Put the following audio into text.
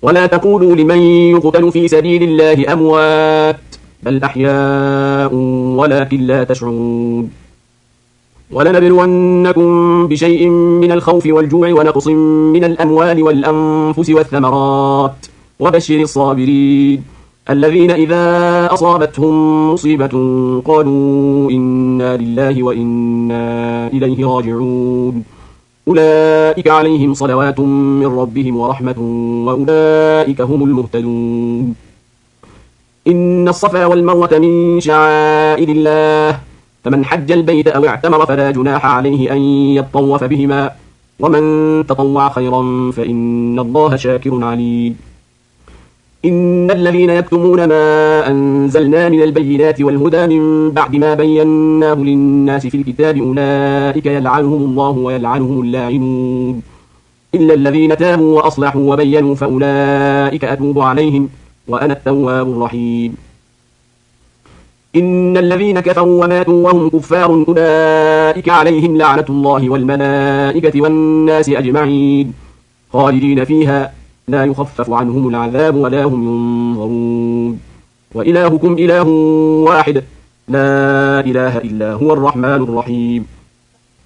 ولا تقولوا لمن يقتل في سبيل الله أموات بل أحياء ولكن لا تشعرون ولنبلونكم بشيء من الخوف والجوع ونقص من الأموال والأنفس والثمرات وبشر الصابرين الذين إذا أصابتهم مصيبة قالوا إنا لله وإنا إليه راجعون أولئك عليهم صلوات من ربهم ورحمة وأولئك هم المهتدون إن الصفا والمروة من شعائر الله فمن حج البيت أو اعتمر فلا جناح عليه أن يطوف بهما ومن تطوع خيرا فإن الله شاكر عليم إن الذين يكتمون ما أنزلنا من البينات والهدى من بعد ما بيناه للناس في الكتاب أولئك يلعنهم الله ويلعنهم اللاعنون إلا الذين تابوا وأصلحوا وبينوا فأولئك أتوب عليهم وأنا التواب الرحيم إن الذين كفروا وماتوا وهم كفار أولئك عليهم لعنة الله والملائكة والناس أجمعين خالدين فيها لا يخفف عنهم العذاب ولا هم ينظرون وإلهكم إله واحد لا إله إلا هو الرحمن الرحيم